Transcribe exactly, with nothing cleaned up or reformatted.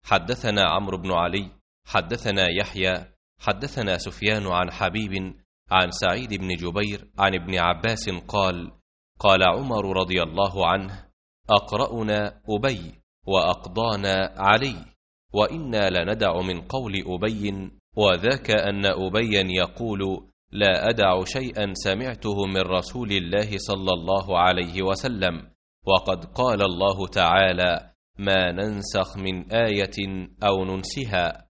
حدثنا عمرو بن علي حدثنا يحيى حدثنا سفيان عن حبيب عن سعيد بن جبير عن ابن عباس قال قال عمر رضي الله عنه أقرأنا أبي وأقضانا علي، وإنا لندع من قول أبي، وذاك أن أبيا يقول لا أدع شيئا سمعته من رسول الله صلى الله عليه وسلم، وقد قال الله تعالى ما ننسخ من آية أو ننسها